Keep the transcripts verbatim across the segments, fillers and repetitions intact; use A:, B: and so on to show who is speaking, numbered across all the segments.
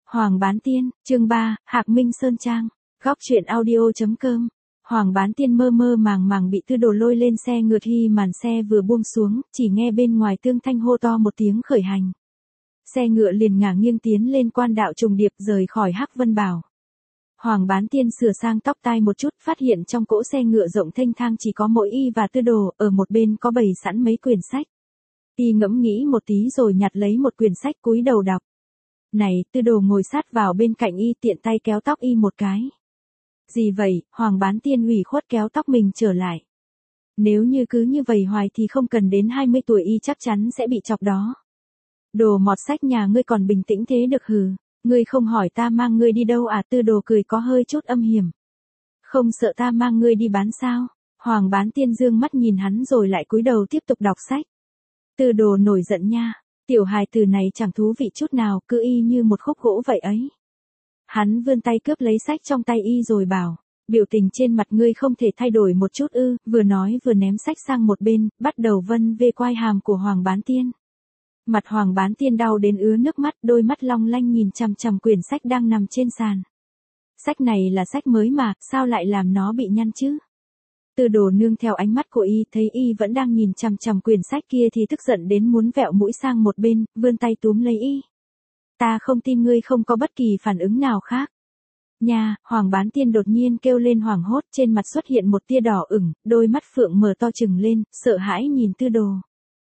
A: Hoàng Bán Tiên, chương ba, Hạc Minh Sơn Trang, góc truyện audio.com. Hoàng Bán Tiên mơ mơ màng màng bị Tư Đồ lôi lên xe ngựa khi màn xe vừa buông xuống, chỉ nghe bên ngoài Tương Thanh hô to một tiếng khởi hành. Xe ngựa liền ngả nghiêng tiến lên quan đạo trùng điệp rời khỏi Hắc Vân Bảo. Hoàng Bán Tiên sửa sang tóc tai một chút, phát hiện trong cỗ xe ngựa rộng thênh thang chỉ có mỗi y và Tư Đồ, ở một bên có bày sẵn mấy quyển sách. Y ngẫm nghĩ một tí rồi nhặt lấy một quyển sách cúi đầu đọc. Này, Tư Đồ ngồi sát vào bên cạnh y tiện tay kéo tóc y một cái. Gì vậy? Hoàng Bán Tiên ủy khuất kéo tóc mình trở lại. Nếu như cứ như vậy hoài thì không cần đến hai mươi tuổi y chắc chắn sẽ bị chọc đó. Đồ mọt sách nhà ngươi còn bình tĩnh thế được hừ, ngươi không hỏi ta mang ngươi đi đâu à? Tư Đồ cười có hơi chút âm hiểm. Không sợ ta mang ngươi đi bán sao? Hoàng Bán Tiên dương mắt nhìn hắn rồi lại cúi đầu tiếp tục đọc sách. Tư Đồ nổi giận nha, tiểu hài từ này chẳng thú vị chút nào, cứ y như một khúc gỗ vậy ấy. Hắn vươn tay cướp lấy sách trong tay y rồi bảo, biểu tình trên mặt ngươi không thể thay đổi một chút ư? Vừa nói vừa ném sách sang một bên, bắt đầu vân về quai hàm của Hoàng Bán Tiên. Mặt Hoàng Bán Tiên đau đến ứa nước mắt, đôi mắt long lanh nhìn chằm chằm quyển sách đang nằm trên sàn. Sách này là sách mới mà, sao lại làm nó bị nhăn chứ? Tư Đồ nương theo ánh mắt của y, thấy y vẫn đang nhìn chằm chằm quyển sách kia thì tức giận đến muốn vẹo mũi sang một bên, vươn tay túm lấy y. Ta không tin ngươi không có bất kỳ phản ứng nào khác. Nha, Hoàng Bán Tiên đột nhiên kêu lên hoảng hốt, trên mặt xuất hiện một tia đỏ ửng, đôi mắt phượng mở to trừng lên, sợ hãi nhìn Tư Đồ.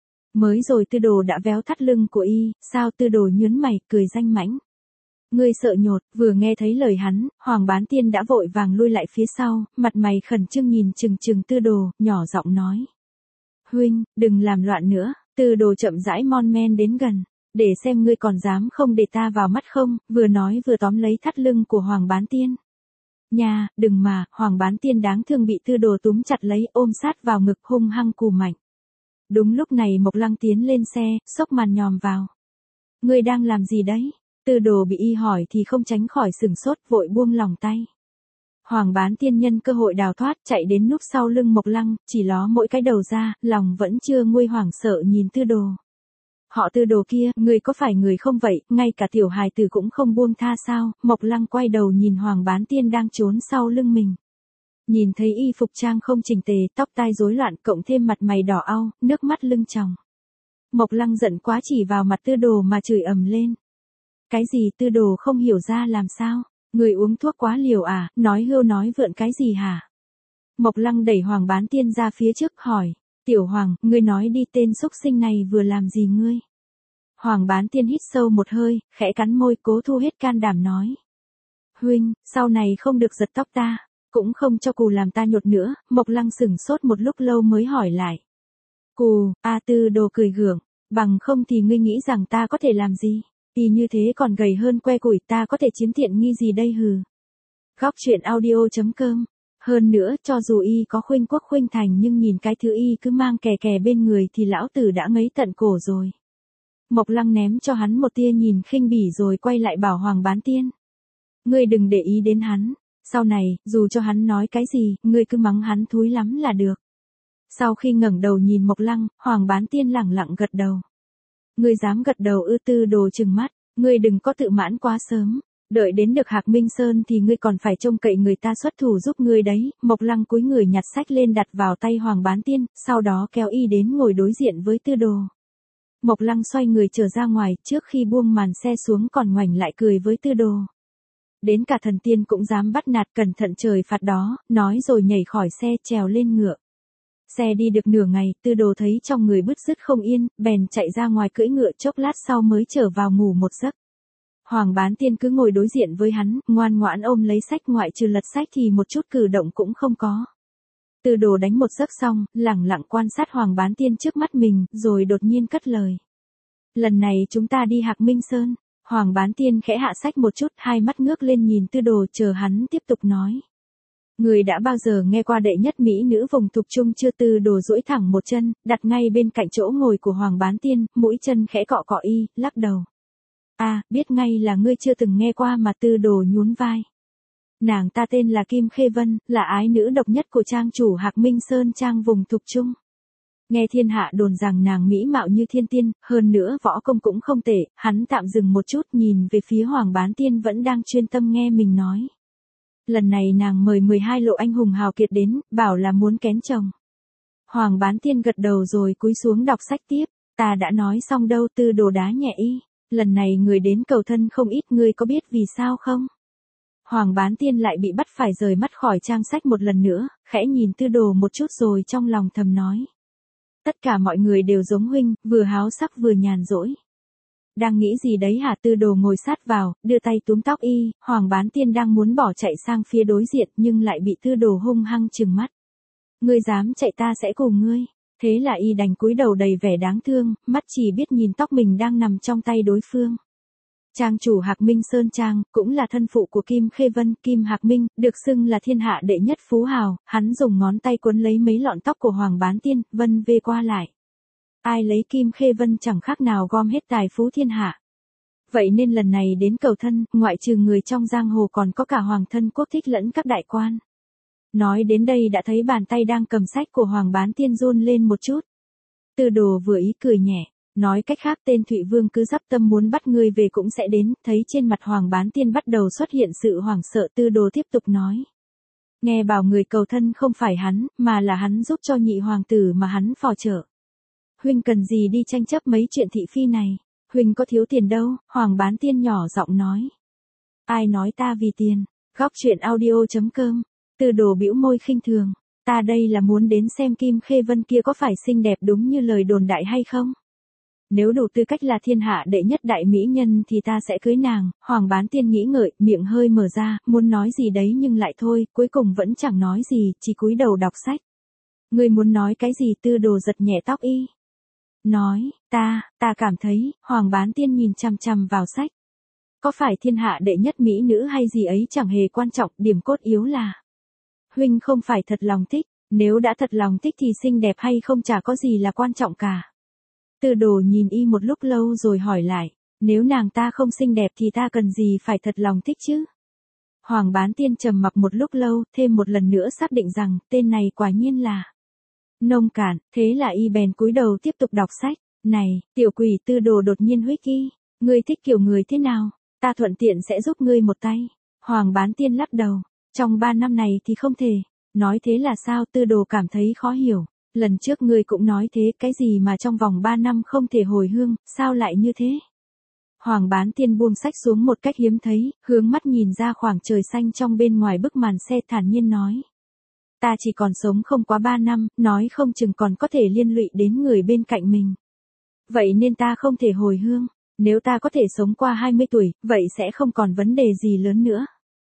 A: Mới rồi Tư Đồ đã véo thắt lưng của y, sao? Tư Đồ nhướng mày, cười danh mãnh. Ngươi sợ nhột? Vừa nghe thấy lời hắn, Hoàng Bán Tiên đã vội vàng lui lại phía sau, mặt mày khẩn trương nhìn chừng chừng Tư Đồ, nhỏ giọng nói. Huynh, đừng làm loạn nữa. Tư Đồ chậm rãi mon men đến gần. Để xem ngươi còn dám không để ta vào mắt không? Vừa nói vừa tóm lấy thắt lưng của Hoàng Bán Tiên. Nha, đừng mà! Hoàng Bán Tiên đáng thương bị Tư Đồ túm chặt lấy, ôm sát vào ngực hung hăng cù mạnh. Đúng lúc này Mộc Lăng tiến lên xe, xốc màn nhòm vào. Ngươi đang làm gì đấy? Tư Đồ bị y hỏi thì không tránh khỏi sửng sốt, vội buông lòng tay. Hoàng Bán Tiên nhân cơ hội đào thoát, chạy đến núp sau lưng Mộc Lăng, chỉ ló mỗi cái đầu ra, lòng vẫn chưa nguôi hoảng sợ nhìn Tư Đồ. Họ Tư Đồ kia, người có phải người không vậy, ngay cả tiểu hài tử cũng không buông tha sao? Mộc Lăng quay đầu nhìn Hoàng Bán Tiên đang trốn sau lưng mình. Nhìn thấy y phục trang không chỉnh tề, tóc tai rối loạn, cộng thêm mặt mày đỏ au, nước mắt lưng tròng. Mộc Lăng giận quá chỉ vào mặt Tư Đồ mà chửi ầm lên. Cái gì? Tư Đồ không hiểu ra làm sao? Người uống thuốc quá liều à? Nói hưu nói vượn cái gì hả? Mộc Lăng đẩy Hoàng Bán Tiên ra phía trước hỏi. Tiểu Hoàng, ngươi nói đi, tên xúc sinh này vừa làm gì ngươi? Hoàng Bán Tiên hít sâu một hơi, khẽ cắn môi, cố thu hết can đảm nói. Huynh, sau này không được giật tóc ta, cũng không cho cù làm ta nhột nữa. Mộc Lăng sửng sốt một lúc lâu mới hỏi lại. Cù? A Tư Đồ cười gượng, bằng không thì ngươi nghĩ rằng ta có thể làm gì? Y như thế còn gầy hơn que củi, ta có thể chiếm tiện nghi gì đây hừ? Góc truyện audio.com. Hơn nữa, cho dù y có khuynh quốc khuynh thành nhưng nhìn cái thứ y cứ mang kè kè bên người thì lão tử đã ngấy tận cổ rồi. Mộc Lăng ném cho hắn một tia nhìn khinh bỉ rồi quay lại bảo Hoàng Bán Tiên. Ngươi đừng để ý đến hắn, sau này, dù cho hắn nói cái gì, ngươi cứ mắng hắn thúi lắm là được. Sau khi ngẩng đầu nhìn Mộc Lăng, Hoàng Bán Tiên lẳng lặng gật đầu. Ngươi dám gật đầu ư? Tư Đồ trừng mắt, ngươi đừng có tự mãn quá sớm. Đợi đến được Hạc Minh Sơn thì ngươi còn phải trông cậy người ta xuất thủ giúp ngươi đấy. Mộc Lăng cúi người nhặt sách lên đặt vào tay Hoàng Bán Tiên, sau đó kéo y đến ngồi đối diện với Tư Đồ. Mộc Lăng xoay người trở ra ngoài, trước khi buông màn xe xuống còn ngoảnh lại cười với Tư Đồ. Đến cả thần tiên cũng dám bắt nạt, cẩn thận trời phạt đó, nói rồi nhảy khỏi xe trèo lên ngựa. Xe đi được nửa ngày, Tư Đồ thấy trong người bứt rứt không yên, bèn chạy ra ngoài cưỡi ngựa, chốc lát sau mới trở vào ngủ một giấc. Hoàng Bán Tiên cứ ngồi đối diện với hắn, ngoan ngoãn ôm lấy sách, ngoại trừ lật sách thì một chút cử động cũng không có. Tư Đồ đánh một giấc xong, lẳng lặng quan sát Hoàng Bán Tiên trước mắt mình, rồi đột nhiên cất lời. Lần này chúng ta đi Hạc Minh Sơn. Hoàng Bán Tiên khẽ hạ sách một chút, hai mắt ngước lên nhìn Tư Đồ, chờ hắn tiếp tục nói. Người đã bao giờ nghe qua đệ nhất mỹ nữ vùng thục trung chưa? Tư Đồ duỗi thẳng một chân, đặt ngay bên cạnh chỗ ngồi của Hoàng Bán Tiên, mũi chân khẽ cọ cọ y, lắc đầu. À, biết ngay là ngươi chưa từng nghe qua mà. Tư Đồ nhún vai. Nàng ta tên là Kim Khê Vân, là ái nữ độc nhất của trang chủ Hạc Minh Sơn Trang vùng thục trung. Nghe thiên hạ đồn rằng nàng mỹ mạo như thiên tiên, hơn nữa võ công cũng không tệ, hắn tạm dừng một chút nhìn về phía Hoàng Bán Tiên vẫn đang chuyên tâm nghe mình nói. Lần này nàng mời mười hai lộ anh hùng hào kiệt đến, bảo là muốn kén chồng. Hoàng Bán Tiên gật đầu rồi cúi xuống đọc sách tiếp, ta đã nói xong đâu. Tư Đồ đá nhẹ y, lần này người đến cầu thân không ít, ngươi có biết vì sao không? Hoàng Bán Tiên lại bị bắt phải rời mắt khỏi trang sách một lần nữa, khẽ nhìn Tư Đồ một chút rồi trong lòng thầm nói. Tất cả mọi người đều giống huynh, vừa háo sắc vừa nhàn rỗi. Đang nghĩ gì đấy hả? Tư Đồ ngồi sát vào, đưa tay túm tóc y, Hoàng Bán Tiên đang muốn bỏ chạy sang phía đối diện nhưng lại bị Tư Đồ hung hăng trừng mắt. Ngươi dám chạy ta sẽ cùng ngươi. Thế là y đành cúi đầu đầy vẻ đáng thương, mắt chỉ biết nhìn tóc mình đang nằm trong tay đối phương. Trang chủ Hạc Minh Sơn Trang, cũng là thân phụ của Kim Khê Vân, Kim Hạc Minh, được xưng là thiên hạ đệ nhất phú hào, hắn dùng ngón tay cuốn lấy mấy lọn tóc của Hoàng Bán Tiên, vân vê qua lại. Ai lấy Kim Khê Vân chẳng khác nào gom hết tài phú thiên hạ. Vậy nên lần này đến cầu thân, ngoại trừ người trong giang hồ còn có cả hoàng thân quốc thích lẫn các đại quan. Nói đến đây đã thấy bàn tay đang cầm sách của Hoàng Bán Tiên run lên một chút. Tư Đồ vừa ý cười nhẹ, nói cách khác tên Thụy Vương cứ dắp tâm muốn bắt ngươi về cũng sẽ đến. Thấy trên mặt Hoàng Bán Tiên bắt đầu xuất hiện sự hoảng sợ, Tư Đồ tiếp tục nói. Nghe bảo người cầu thân không phải hắn, mà là hắn giúp cho nhị hoàng tử mà hắn phò trợ. Huynh cần gì đi tranh chấp mấy chuyện thị phi này, huynh có thiếu tiền đâu. Hoàng Bán Tiên nhỏ giọng nói. Ai nói ta vì tiền? Góc truyện audio chấm com. Tư Đồ bĩu môi khinh thường, ta đây là muốn đến xem Kim Khê Vân kia có phải xinh đẹp đúng như lời đồn đại hay không. Nếu đủ tư cách là thiên hạ đệ nhất đại mỹ nhân thì ta sẽ cưới nàng. Hoàng Bán Tiên nghĩ ngợi, miệng hơi mở ra, muốn nói gì đấy nhưng lại thôi, cuối cùng vẫn chẳng nói gì, chỉ cúi đầu đọc sách. Ngươi muốn nói cái gì? Tư Đồ giật nhẹ tóc y. Nói, ta, ta cảm thấy. Hoàng Bán Tiên nhìn chằm chằm vào sách. Có phải thiên hạ đệ nhất mỹ nữ hay gì ấy chẳng hề quan trọng, điểm cốt yếu là huynh không phải thật lòng thích, nếu đã thật lòng thích thì xinh đẹp hay không chả có gì là quan trọng cả. Tư Đồ nhìn y một lúc lâu rồi hỏi lại, nếu nàng ta không xinh đẹp thì ta cần gì phải thật lòng thích chứ? Hoàng Bán Tiên trầm mặc một lúc lâu, thêm một lần nữa xác định rằng tên này quả nhiên là nông cạn, thế là y bèn cúi đầu tiếp tục đọc sách. Này, tiểu quỷ! Tư Đồ đột nhiên huých y, ngươi thích kiểu người thế nào? Ta thuận tiện sẽ giúp ngươi một tay. Hoàng Bán Tiên lắc đầu. Trong ba năm này thì không thể. Nói thế là sao? Tư Đồ cảm thấy khó hiểu. Lần trước ngươi cũng nói thế, cái gì mà trong vòng ba năm không thể hồi hương, sao lại như thế? Hoàng Bán Tiên buông sách xuống một cách hiếm thấy, hướng mắt nhìn ra khoảng trời xanh trong bên ngoài bức màn xe thản nhiên nói. Ta chỉ còn sống không quá ba năm, nói không chừng còn có thể liên lụy đến người bên cạnh mình. Vậy nên ta không thể hồi hương. Nếu ta có thể sống qua hai mươi tuổi, vậy sẽ không còn vấn đề gì lớn nữa.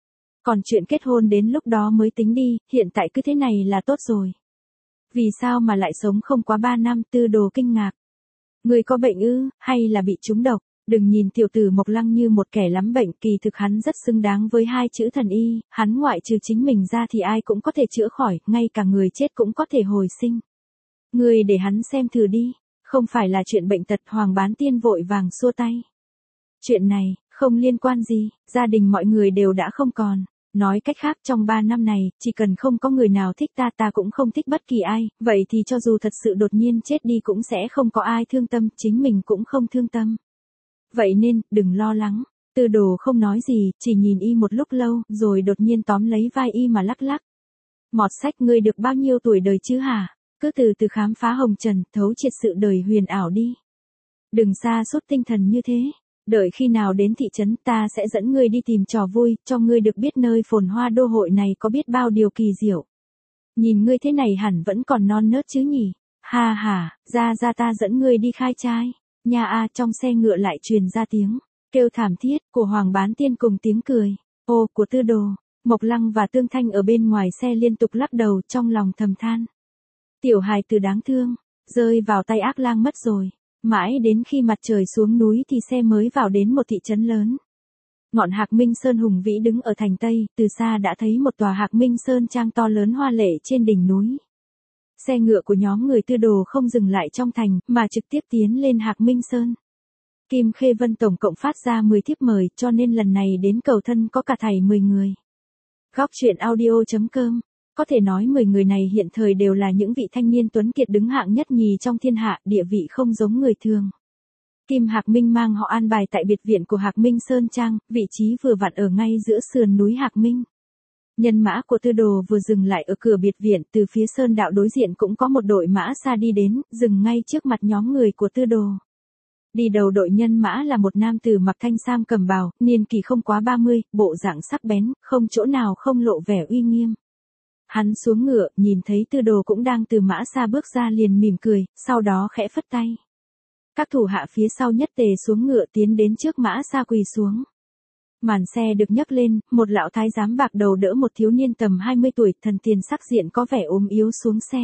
A: Còn chuyện kết hôn đến lúc đó mới tính đi, hiện tại cứ thế này là tốt rồi. Vì sao mà lại sống không quá ba năm? Tư Đồ kinh ngạc. Người có bệnh ư, hay là bị trúng độc? Đừng nhìn tiểu tử Mộc Lăng như một kẻ lắm bệnh, kỳ thực hắn rất xứng đáng với hai chữ thần y, hắn ngoại trừ chính mình ra thì ai cũng có thể chữa khỏi, ngay cả người chết cũng có thể hồi sinh. Người để hắn xem thử đi, không phải là chuyện bệnh tật. Hoàng Bán Tiên vội vàng xua tay. Chuyện này, không liên quan gì, gia đình mọi người đều đã không còn. Nói cách khác trong ba năm này, chỉ cần không có người nào thích ta, ta cũng không thích bất kỳ ai, vậy thì cho dù thật sự đột nhiên chết đi cũng sẽ không có ai thương tâm, chính mình cũng không thương tâm. Vậy nên, đừng lo lắng. Tư Đồ không nói gì, chỉ nhìn y một lúc lâu, rồi đột nhiên tóm lấy vai y mà lắc lắc. Mọt sách, ngươi được bao nhiêu tuổi đời chứ hả? Cứ từ từ khám phá hồng trần, thấu triệt sự đời huyền ảo đi. Đừng sa sút tinh thần như thế. Đợi khi nào đến thị trấn ta sẽ dẫn ngươi đi tìm trò vui, cho ngươi được biết nơi phồn hoa đô hội này có biết bao điều kỳ diệu. Nhìn ngươi thế này hẳn vẫn còn non nớt chứ nhỉ? Ha ha, ra ra ta dẫn ngươi đi khai trai. Nha a, trong xe ngựa lại truyền ra tiếng kêu thảm thiết của Hoàng Bán Tiên cùng tiếng cười ô của Tư Đồ. Mộc Lăng và Tương Thanh ở bên ngoài xe liên tục lắc đầu, trong lòng thầm than. Tiểu hài tử đáng thương, rơi vào tay ác lang mất rồi. Mãi đến khi mặt trời xuống núi thì xe mới vào đến một thị trấn lớn. Ngọn Hạc Minh Sơn hùng vĩ đứng ở thành Tây, từ xa đã thấy một tòa Hạc Minh Sơn trang to lớn hoa lệ trên đỉnh núi. Xe ngựa của nhóm người Tư Đồ không dừng lại trong thành, mà trực tiếp tiến lên Hạc Minh Sơn. Kim Khê Vân tổng cộng phát ra mười thiếp mời, cho nên lần này đến cầu thân có cả thảy mười người. Góc truyện audio chấm com Có thể nói mười người này hiện thời đều là những vị thanh niên tuấn kiệt đứng hạng nhất nhì trong thiên hạ, địa vị không giống người thường. Kim Hạc Minh mang họ an bài tại biệt viện của Hạc Minh Sơn Trang, vị trí vừa vặn ở ngay giữa sườn núi Hạc Minh. Nhân mã của Tư Đồ vừa dừng lại ở cửa biệt viện, từ phía sơn đạo đối diện cũng có một đội mã xa đi đến, dừng ngay trước mặt nhóm người của Tư Đồ. Đi đầu đội nhân mã là một nam tử mặc thanh sam cầm bào, niên kỷ không quá ba mươi, bộ dạng sắc bén, không chỗ nào không lộ vẻ uy nghiêm. Hắn xuống ngựa, nhìn thấy Tư Đồ cũng đang từ mã xa bước ra liền mỉm cười, sau đó khẽ phất tay. Các thủ hạ phía sau nhất tề xuống ngựa tiến đến trước mã xa quỳ xuống. Màn xe được nhấc lên, một lão thái giám bạc đầu đỡ một thiếu niên tầm hai mươi tuổi, thần tiền sắc diện có vẻ ốm yếu xuống xe.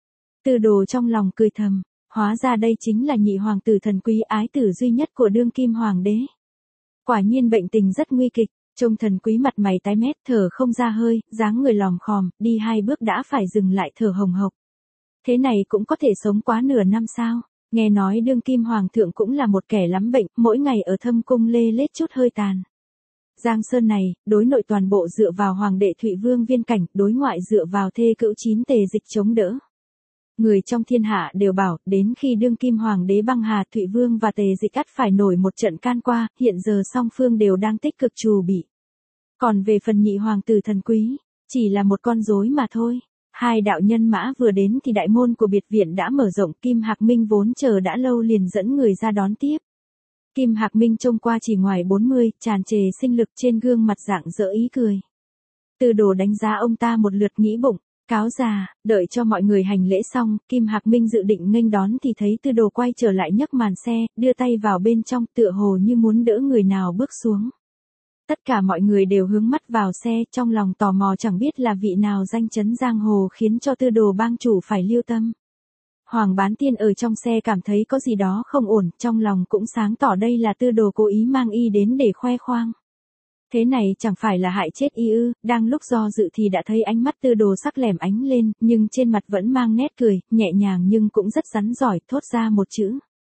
A: Tư Đồ trong lòng cười thầm, hóa ra đây chính là nhị hoàng tử Thần Quý, ái tử duy nhất của đương kim hoàng đế. Quả nhiên bệnh tình rất nguy kịch, trông Thần Quý mặt mày tái mét, thở không ra hơi, dáng người lòm khòm, đi hai bước đã phải dừng lại thở hồng hộc. Thế này cũng có thể sống quá nửa năm sao? Nghe nói đương kim hoàng thượng cũng là một kẻ lắm bệnh, mỗi ngày ở thâm cung lê lết chút hơi tàn. Giang Sơn này, đối nội toàn bộ dựa vào hoàng đệ Thụy Vương Viên Cảnh, đối ngoại dựa vào thê cữu Chín Tề Dịch chống đỡ. Người trong thiên hạ đều bảo, đến khi đương kim hoàng đế băng hà, Thụy Vương và Tề Dịch ắt phải nổi một trận can qua, hiện giờ song phương đều đang tích cực trù bị. Còn về phần nhị hoàng tử Thần Quý, chỉ là một con rối mà thôi. Hai đạo nhân mã vừa đến thì đại môn của biệt viện đã mở rộng, Kim Hạc Minh vốn chờ đã lâu liền dẫn người ra đón tiếp. Kim Hạc Minh trông qua chỉ ngoài bốn mươi, tràn trề sinh lực, trên gương mặt rạng rỡ ý cười. Tư Đồ đánh giá ông ta một lượt nghĩ bụng, cáo già, đợi cho mọi người hành lễ xong, Kim Hạc Minh dự định nghênh đón thì thấy Tư Đồ quay trở lại nhấc màn xe, đưa tay vào bên trong, tựa hồ như muốn đỡ người nào bước xuống. Tất cả mọi người đều hướng mắt vào xe, trong lòng tò mò chẳng biết là vị nào danh chấn giang hồ khiến cho Tư Đồ bang chủ phải lưu tâm. Hoàng Bán Tiên ở trong xe cảm thấy có gì đó không ổn, trong lòng cũng sáng tỏ đây là Tư Đồ cố ý mang y đến để khoe khoang. Thế này chẳng phải là hại chết y ư? Đang lúc do dự thì đã thấy ánh mắt Tư Đồ sắc lẻm ánh lên, nhưng trên mặt vẫn mang nét cười, nhẹ nhàng nhưng cũng rất rắn giỏi, thốt ra một chữ.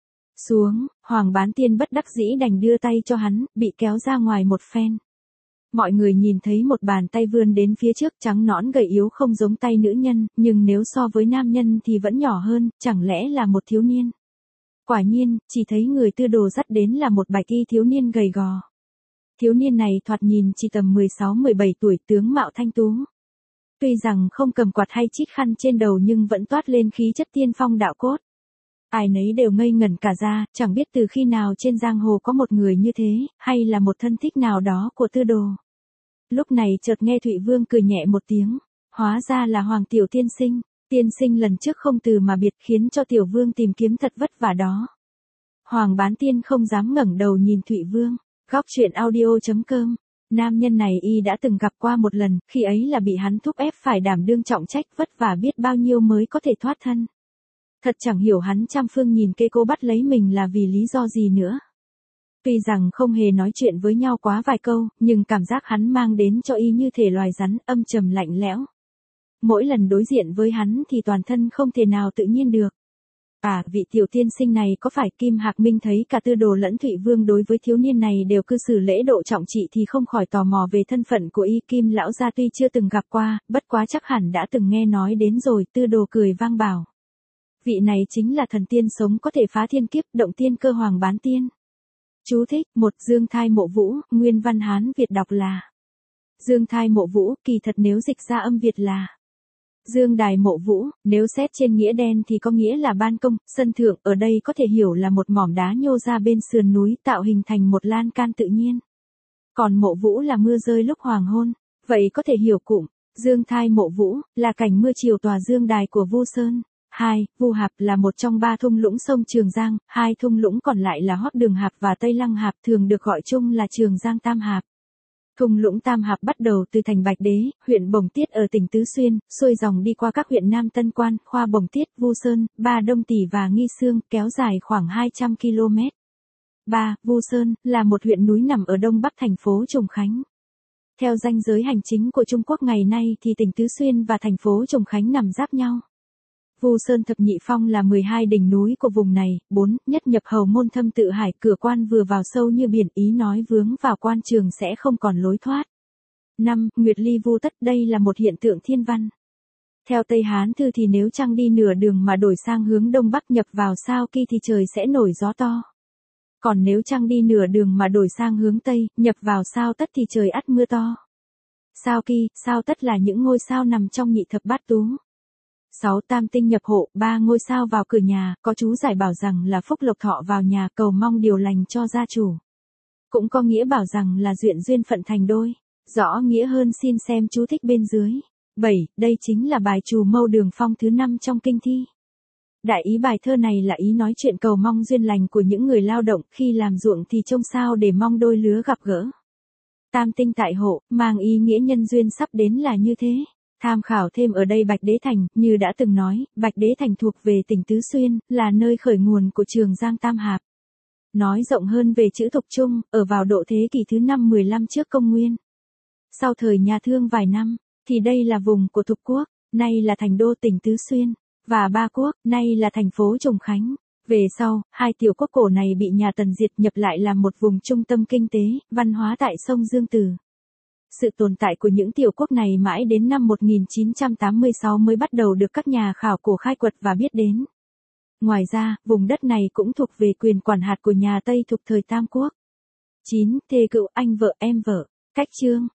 A: Xuống, Hoàng Bán Tiên bất đắc dĩ đành đưa tay cho hắn, bị kéo ra ngoài một phen. Mọi người nhìn thấy một bàn tay vươn đến phía trước, trắng nõn gầy yếu không giống tay nữ nhân, nhưng nếu so với nam nhân thì vẫn nhỏ hơn, chẳng lẽ là một thiếu niên. Quả nhiên, chỉ thấy người Tư Đồ dắt đến là một bạch y thiếu niên gầy gò. Thiếu niên này thoạt nhìn chỉ tầm mười sáu mười bảy tuổi, tướng mạo thanh tú. Tuy rằng không cầm quạt hay chít khăn trên đầu nhưng vẫn toát lên khí chất tiên phong đạo cốt. Ai nấy đều ngây ngẩn cả ra, chẳng biết từ khi nào trên giang hồ có một người như thế, hay là một thân thích nào đó của Tư Đồ. Lúc này chợt nghe Thụy Vương cười nhẹ một tiếng, hóa ra là Hoàng Tiểu Tiên Sinh, tiên sinh lần trước không từ mà biệt khiến cho Tiểu Vương tìm kiếm thật vất vả đó. Hoàng Bán Tiên không dám ngẩng đầu nhìn Thụy Vương. Góc truyện audio chấm com. Nam nhân này y đã từng gặp qua một lần, khi ấy là bị hắn thúc ép phải đảm đương trọng trách, vất vả biết bao nhiêu mới có thể thoát thân. Thật chẳng hiểu hắn trăm phương nhìn kê cô bắt lấy mình là vì lý do gì nữa. Tuy rằng không hề nói chuyện với nhau quá vài câu, nhưng cảm giác hắn mang đến cho y như thể loài rắn, âm trầm lạnh lẽo. Mỗi lần đối diện với hắn thì toàn thân không thể nào tự nhiên được. À, vị tiểu tiên sinh này có phải? Kim Hạc Minh thấy cả Tư Đồ lẫn Thụy Vương đối với thiếu niên này đều cư xử lễ độ trọng trị thì không khỏi tò mò về thân phận của y. Kim lão gia tuy chưa từng gặp qua, bất quá chắc hẳn đã từng nghe nói đến rồi. Tư Đồ cười vang bảo. Vị này chính là thần tiên sống có thể phá thiên kiếp, động tiên cơ Hoàng Bán Tiên. Chú thích, một Dương Thai Mộ Vũ, nguyên văn Hán Việt đọc là Dương Thai Mộ Vũ, kỳ thật nếu dịch ra âm Việt là Dương Đài Mộ Vũ, nếu xét trên nghĩa đen thì có nghĩa là ban công, sân thượng, ở đây có thể hiểu là một mỏm đá nhô ra bên sườn núi tạo hình thành một lan can tự nhiên. Còn Mộ Vũ là mưa rơi lúc hoàng hôn, vậy có thể hiểu cụm, Dương Thai Mộ Vũ, là cảnh mưa chiều tòa Dương Đài của Vu Sơn. Hai, Vu Hạp là một trong ba thung lũng sông Trường Giang, hai thung lũng còn lại là Hoắc Đường Hạp và Tây Lăng Hạp, thường được gọi chung là Trường Giang Tam Hạp. Thung lũng Tam Hạp bắt đầu từ thành Bạch Đế, huyện Bồng Tiết ở tỉnh Tứ Xuyên, xuôi dòng đi qua các huyện Nam Tân Quan, Khoa Bồng Tiết, Vu Sơn, Ba Đông Tỷ và Nghi Xương, kéo dài khoảng hai trăm ki lô mét. ba. Vu Sơn, là một huyện núi nằm ở đông bắc thành phố Trùng Khánh. Theo ranh giới hành chính của Trung Quốc ngày nay thì tỉnh Tứ Xuyên và thành phố Trùng Khánh nằm giáp nhau. Vu Sơn Thập Nhị Phong là mười hai đỉnh núi của vùng này. Bốn. Nhất nhập hầu môn Thâm Tự Hải, cửa quan vừa vào sâu như biển, ý nói vướng vào quan trường sẽ không còn lối thoát. Năm. Nguyệt ly vu tất, đây là một hiện tượng thiên văn. Theo Tây Hán Thư thì nếu trăng đi nửa đường mà đổi sang hướng đông bắc nhập vào sao Ki thì trời sẽ nổi gió to. Còn nếu trăng đi nửa đường mà đổi sang hướng Tây, nhập vào sao Tất thì trời ắt mưa to. Sao Ki, sao Tất là những ngôi sao nằm trong nhị thập bát tú. sáu Tam tinh nhập hộ, ba ngôi sao vào cửa nhà, có chú giải bảo rằng là phúc lộc thọ vào nhà cầu mong điều lành cho gia chủ. Cũng có nghĩa bảo rằng là duyện duyên phận thành đôi. Rõ nghĩa hơn xin xem chú thích bên dưới. bảy Đây chính là bài Trù Mâu Đường Phong thứ năm trong kinh thi. Đại ý bài thơ này là ý nói chuyện cầu mong duyên lành của những người lao động khi làm ruộng thì trông sao để mong đôi lứa gặp gỡ. Tam tinh tại hộ, mang ý nghĩa nhân duyên sắp đến là như thế. Tham khảo thêm ở đây Bạch Đế Thành, như đã từng nói, Bạch Đế Thành thuộc về tỉnh Tứ Xuyên, là nơi khởi nguồn của Trường Giang Tam Hạp. Nói rộng hơn về chữ Thục Trung, ở vào độ thế kỷ thứ năm mười lăm trước công nguyên. Sau thời nhà Thương vài năm, thì đây là vùng của Thục Quốc, nay là thành đô tỉnh Tứ Xuyên, và Ba Quốc, nay là thành phố Trùng Khánh. Về sau, hai tiểu quốc cổ này bị nhà Tần diệt nhập lại làm một vùng trung tâm kinh tế, văn hóa tại sông Dương Tử. Sự tồn tại của những tiểu quốc này mãi đến năm một nghìn chín trăm tám mươi sáu mới bắt đầu được các nhà khảo cổ khai quật và biết đến. Ngoài ra, vùng đất này cũng thuộc về quyền quản hạt của nhà Tây Thục thời Tam Quốc. chín Thê cựu anh vợ em vợ. Cách chương